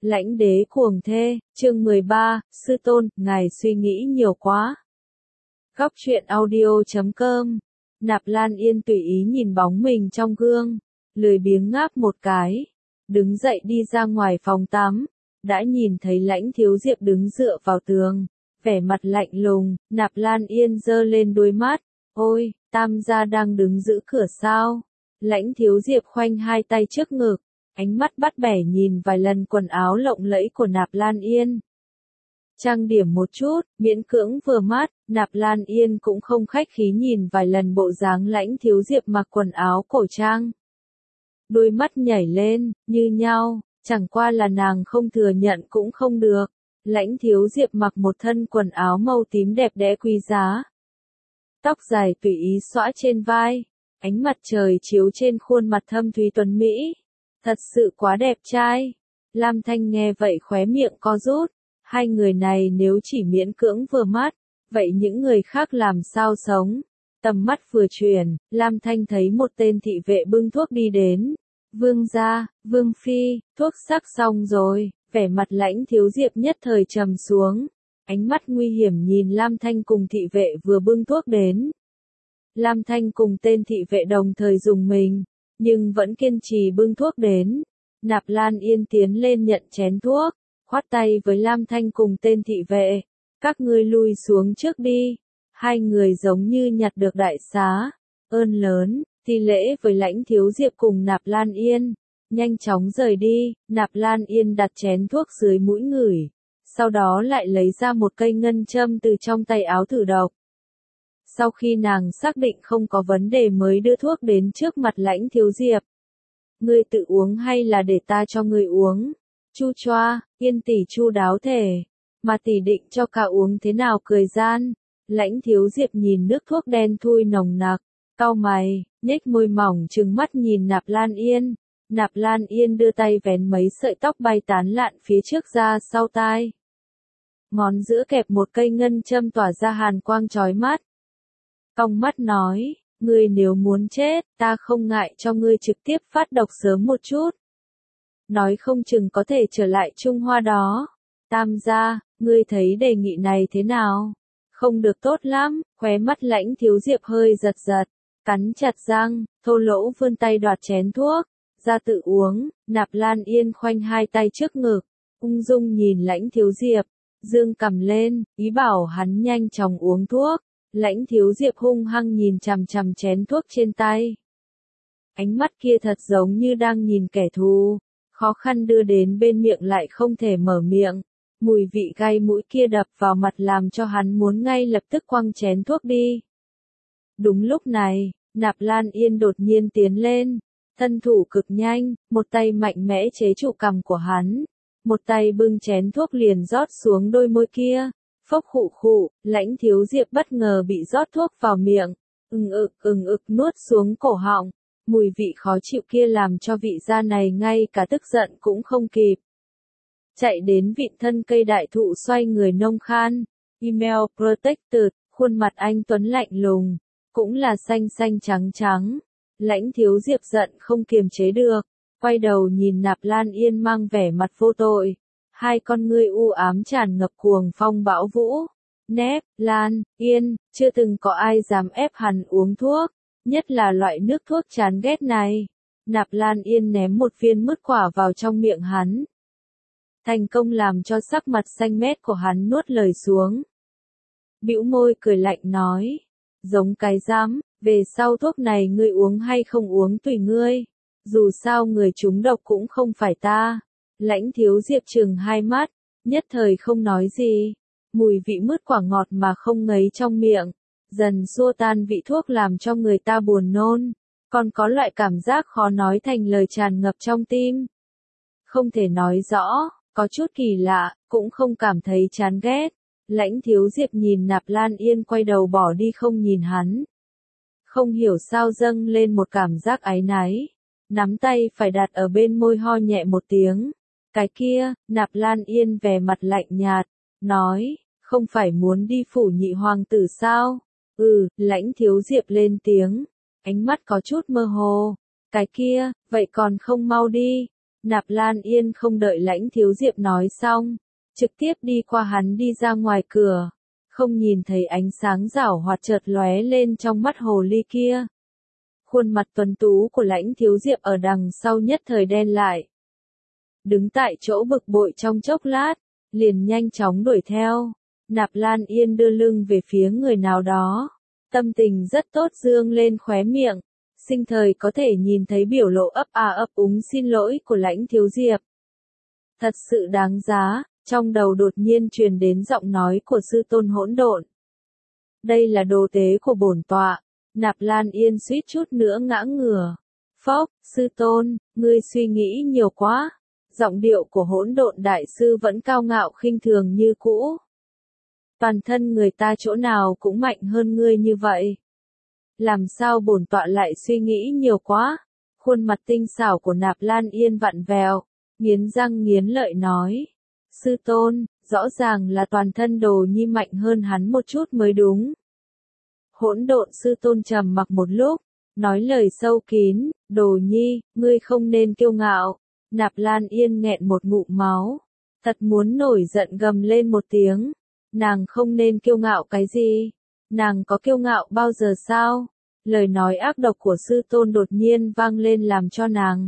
Lãnh đế cuồng thê, chương 13, sư tôn, ngài suy nghĩ nhiều quá. Góc truyện audio.com. Nạp Lan Yên tùy ý nhìn bóng mình trong gương, lười biếng ngáp một cái, đứng dậy đi ra ngoài phòng tắm, đã nhìn thấy Lãnh Thiếu Diệp đứng dựa vào tường, vẻ mặt lạnh lùng. Nạp Lan Yên giơ lên đôi mắt, ôi, Tam gia đang đứng giữ cửa sao? Lãnh Thiếu Diệp khoanh hai tay trước ngực, ánh mắt bắt bẻ nhìn vài lần quần áo lộng lẫy của Nạp Lan Yên. Trang điểm một chút, miễn cưỡng vừa mắt, Nạp Lan Yên cũng không khách khí nhìn vài lần bộ dáng Lãnh Thiếu Diệp mặc quần áo cổ trang. Đôi mắt nhảy lên, như nhau, chẳng qua là nàng không thừa nhận cũng không được. Lãnh Thiếu Diệp mặc một thân quần áo màu tím đẹp đẽ quý giá. Tóc dài tùy ý xõa trên vai, ánh mặt trời chiếu trên khuôn mặt thâm thúy tuấn mỹ. Thật sự quá đẹp trai. Lam Thanh nghe vậy khóe miệng co rút. Hai người này nếu chỉ miễn cưỡng vừa mắt, vậy những người khác làm sao sống? Tầm mắt vừa chuyển, Lam Thanh thấy một tên thị vệ bưng thuốc đi đến. Vương gia, Vương phi, thuốc sắc xong rồi. Vẻ mặt Lãnh Thiếu Diệp nhất thời trầm xuống. Ánh mắt nguy hiểm nhìn Lam Thanh cùng thị vệ vừa bưng thuốc đến. Lam Thanh cùng tên thị vệ đồng thời dùng mình, nhưng vẫn kiên trì bưng thuốc đến. Nạp Lan Yên tiến lên nhận chén thuốc, khoát tay với Lam Thanh cùng tên thị vệ. Các ngươi lui xuống trước đi. Hai người giống như nhặt được đại xá. Ơn lớn, thi lễ với Lãnh Thiếu Diệp cùng Nạp Lan Yên. Nhanh chóng rời đi. Nạp Lan Yên đặt chén thuốc dưới mũi ngửi. Sau đó lại lấy ra một cây ngân châm từ trong tay áo thử độc. Sau khi nàng xác định không có vấn đề mới đưa thuốc đến trước mặt Lãnh Thiếu Diệp. Ngươi tự uống hay là để ta cho ngươi uống? Chu choa, Yên tỷ chu đáo thể. Mà tỷ định cho cả uống thế nào cười gian? Lãnh Thiếu Diệp nhìn nước thuốc đen thui nồng nặc, cau mày, nhếch môi mỏng trừng mắt nhìn Nạp Lan Yên. Nạp Lan Yên đưa tay vén mấy sợi tóc bay tán lạn phía trước ra sau tai. Ngón giữa kẹp một cây ngân châm tỏa ra hàn quang chói mắt. Cong mắt nói, ngươi nếu muốn chết, ta không ngại cho ngươi trực tiếp phát độc sớm một chút. Nói không chừng có thể trở lại Trung Hoa đó. Tam gia, ngươi thấy đề nghị này thế nào? Không được tốt lắm. Khóe mắt Lãnh Thiếu Diệp hơi giật giật, cắn chặt răng, thô lỗ vươn tay đoạt chén thuốc, ra tự uống. Nạp Lan Yên khoanh hai tay trước ngực, ung dung nhìn Lãnh Thiếu Diệp, dương cằm lên, ý bảo hắn nhanh chóng uống thuốc. Lãnh Thiếu Diệp hung hăng nhìn chằm chằm chén thuốc trên tay. Ánh mắt kia thật giống như đang nhìn kẻ thù, khó khăn đưa đến bên miệng lại không thể mở miệng. Mùi vị gai mũi kia đập vào mặt làm cho hắn muốn ngay lập tức quăng chén thuốc đi. Đúng lúc này, Nạp Lan Yên đột nhiên tiến lên, thân thủ cực nhanh, một tay mạnh mẽ chế trụ cằm của hắn, một tay bưng chén thuốc liền rót xuống đôi môi kia. Phốc khụ khụ, Lãnh Thiếu Diệp bất ngờ bị rót thuốc vào miệng, ừng ực nuốt xuống cổ họng. Mùi vị khó chịu kia làm cho vị gia này ngay cả tức giận cũng không kịp. Chạy đến vịn thân cây đại thụ xoay người nông khan. Email Protected, khuôn mặt anh tuấn lạnh lùng, cũng là xanh xanh trắng trắng. Lãnh Thiếu Diệp giận không kiềm chế được, quay đầu nhìn Nạp Lan Yên mang vẻ mặt vô tội. Hai con ngươi u ám tràn ngập cuồng phong bão vũ. Nép, Lan, Yên, chưa từng có ai dám ép hắn uống thuốc, nhất là loại nước thuốc chán ghét này. Nạp Lan Yên ném một viên mứt quả vào trong miệng hắn. Thành công làm cho sắc mặt xanh mét của hắn nuốt lời xuống. Bĩu môi cười lạnh nói, giống cái rắm, về sau thuốc này ngươi uống hay không uống tùy ngươi. Dù sao người trúng độc cũng không phải ta. Lãnh Thiếu Diệp trừng hai mắt, nhất thời không nói gì. Mùi vị mứt quả ngọt mà không ngấy trong miệng, dần xua tan vị thuốc làm cho người ta buồn nôn, còn có loại cảm giác khó nói thành lời tràn ngập trong tim. Không thể nói rõ, có chút kỳ lạ, cũng không cảm thấy chán ghét. Lãnh Thiếu Diệp nhìn Nạp Lan Yên quay đầu bỏ đi không nhìn hắn. Không hiểu sao dâng lên một cảm giác áy náy, nắm tay phải đặt ở bên môi ho nhẹ một tiếng. Cái kia, Nạp Lan Yên vẻ mặt lạnh nhạt, nói, không phải muốn đi phủ nhị hoàng tử sao? Lãnh Thiếu Diệp lên tiếng, ánh mắt có chút mơ hồ. Cái kia, vậy còn không mau đi. Nạp Lan Yên không đợi Lãnh Thiếu Diệp nói xong, trực tiếp đi qua hắn đi ra ngoài cửa, không nhìn thấy ánh sáng rảo hoạt chợt lóe lên trong mắt hồ ly kia. Khuôn mặt tuấn tú của Lãnh Thiếu Diệp ở đằng sau nhất thời đen lại. Đứng tại chỗ bực bội trong chốc lát, liền nhanh chóng đuổi theo. Nạp Lan Yên đưa lưng về phía người nào đó, tâm tình rất tốt dương lên khóe miệng, sinh thời có thể nhìn thấy biểu lộ ấp ấp úng xin lỗi của Lãnh Thiếu Diệp. Thật sự đáng giá, trong đầu đột nhiên truyền đến giọng nói của sư tôn hỗn độn. Đây là đồ tế của bổn tọa. Nạp Lan Yên suýt chút nữa ngã ngửa. Phốc, sư tôn, ngươi suy nghĩ nhiều quá. Giọng điệu của hỗn độn đại sư vẫn cao ngạo khinh thường như cũ. Toàn thân người ta chỗ nào cũng mạnh hơn ngươi như vậy. Làm sao bổn tọa lại suy nghĩ nhiều quá? Khuôn mặt tinh xảo của Nạp Lan Yên vặn vẹo, nghiến răng nghiến lợi nói. Sư tôn, rõ ràng là toàn thân Đồ Nhi mạnh hơn hắn một chút mới đúng. Hỗn độn sư tôn trầm mặc một lúc, nói lời sâu kín, Đồ Nhi, ngươi không nên kiêu ngạo. Nạp Lan Yên nghẹn một ngụm máu, thật muốn nổi giận gầm lên một tiếng. Nàng không nên kiêu ngạo cái gì? Nàng có kiêu ngạo bao giờ sao? Lời nói ác độc của sư tôn đột nhiên vang lên làm cho nàng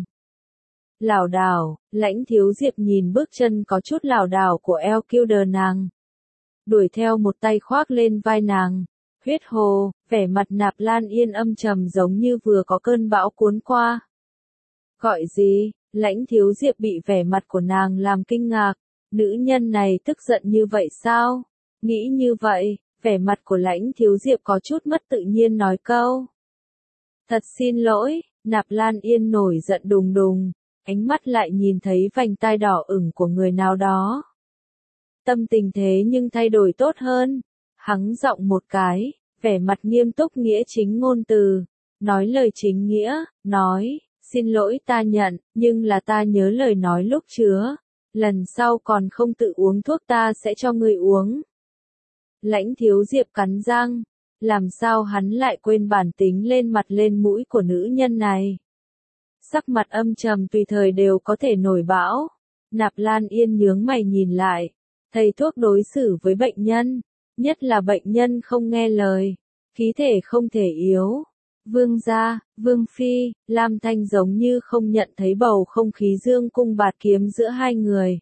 lảo đảo. Lãnh Thiếu Diệp nhìn bước chân có chút lảo đảo của Elkilder nàng, đuổi theo một tay khoác lên vai nàng. Huyết hồ, vẻ mặt Nạp Lan Yên âm trầm giống như vừa có cơn bão cuốn qua. Gọi gì? Lãnh Thiếu Diệp bị vẻ mặt của nàng làm kinh ngạc. Nữ nhân này tức giận như vậy sao? Nghĩ như vậy, vẻ mặt của Lãnh Thiếu Diệp có chút mất tự nhiên nói câu. Thật xin lỗi. Nạp Lan Yên nổi giận đùng đùng, ánh mắt lại nhìn thấy vành tai đỏ ửng của người nào đó. Tâm tình thế nhưng thay đổi tốt hơn. Hắng giọng một cái, vẻ mặt nghiêm túc nghĩa chính ngôn từ, nói lời chính nghĩa, nói, xin lỗi ta nhận, nhưng là ta nhớ lời nói lúc chứa, lần sau còn không tự uống thuốc ta sẽ cho ngươi uống. Lãnh Thiếu Diệp cắn răng, làm sao hắn lại quên bản tính lên mặt lên mũi của nữ nhân này. Sắc mặt âm trầm tùy thời đều có thể nổi bão. Nạp Lan Yên nhướng mày nhìn lại, thầy thuốc đối xử với bệnh nhân, nhất là bệnh nhân không nghe lời, khí thể không thể yếu. Vương gia, Vương Phi, Lam Thanh giống như không nhận thấy bầu không khí dương cung bạt kiếm giữa hai người.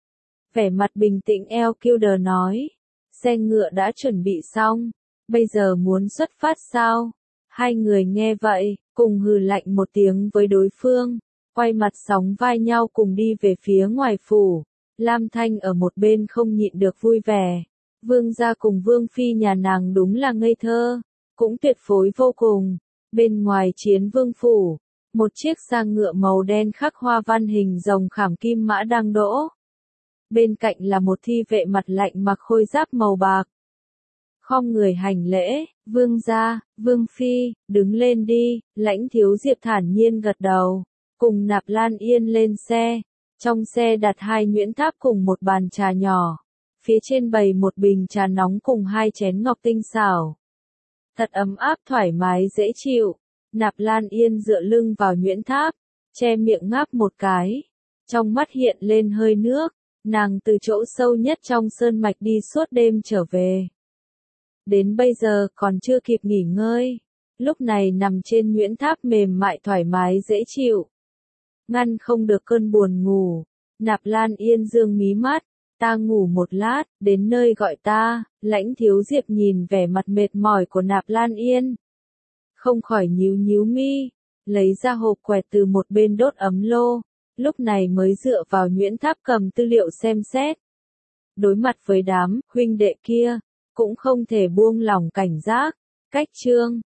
Vẻ mặt bình tĩnh Elkilder nói, xe ngựa đã chuẩn bị xong, bây giờ muốn xuất phát sao? Hai người nghe vậy, cùng hừ lạnh một tiếng với đối phương, quay mặt sóng vai nhau cùng đi về phía ngoài phủ. Lam Thanh ở một bên không nhịn được vui vẻ. Vương gia cùng Vương Phi nhà nàng đúng là ngây thơ, cũng tuyệt phối vô cùng. Bên ngoài Chiến Vương phủ, một chiếc xa ngựa màu đen khắc hoa văn hình rồng khảm kim mã đang đỗ. Bên cạnh là một thi vệ mặt lạnh mặc khôi giáp màu bạc. Khom người hành lễ, Vương gia, Vương Phi, đứng lên đi. Lãnh Thiếu Diệp thản nhiên gật đầu, cùng Nạp Lan Yên lên xe. Trong xe đặt hai nhuyễn tháp cùng một bàn trà nhỏ. Phía trên bày một bình trà nóng cùng hai chén ngọc tinh xảo. Thật ấm áp thoải mái dễ chịu. Nạp Lan Yên dựa lưng vào nhuyễn tháp, che miệng ngáp một cái. Trong mắt hiện lên hơi nước, nàng từ chỗ sâu nhất trong sơn mạch đi suốt đêm trở về. Đến bây giờ còn chưa kịp nghỉ ngơi. Lúc này nằm trên nhuyễn tháp mềm mại thoải mái dễ chịu. Ngăn không được cơn buồn ngủ. Nạp Lan Yên dương mí mắt. Ta ngủ một lát, đến nơi gọi ta. Lãnh Thiếu Diệp nhìn vẻ mặt mệt mỏi của Nạp Lan Yên, không khỏi nhíu nhíu mi, lấy ra hộp quẹt từ một bên đốt ấm lô, lúc này mới dựa vào nhuyễn tháp cầm tư liệu xem xét. Đối mặt với đám huynh đệ kia, cũng không thể buông lỏng cảnh giác. Cách chương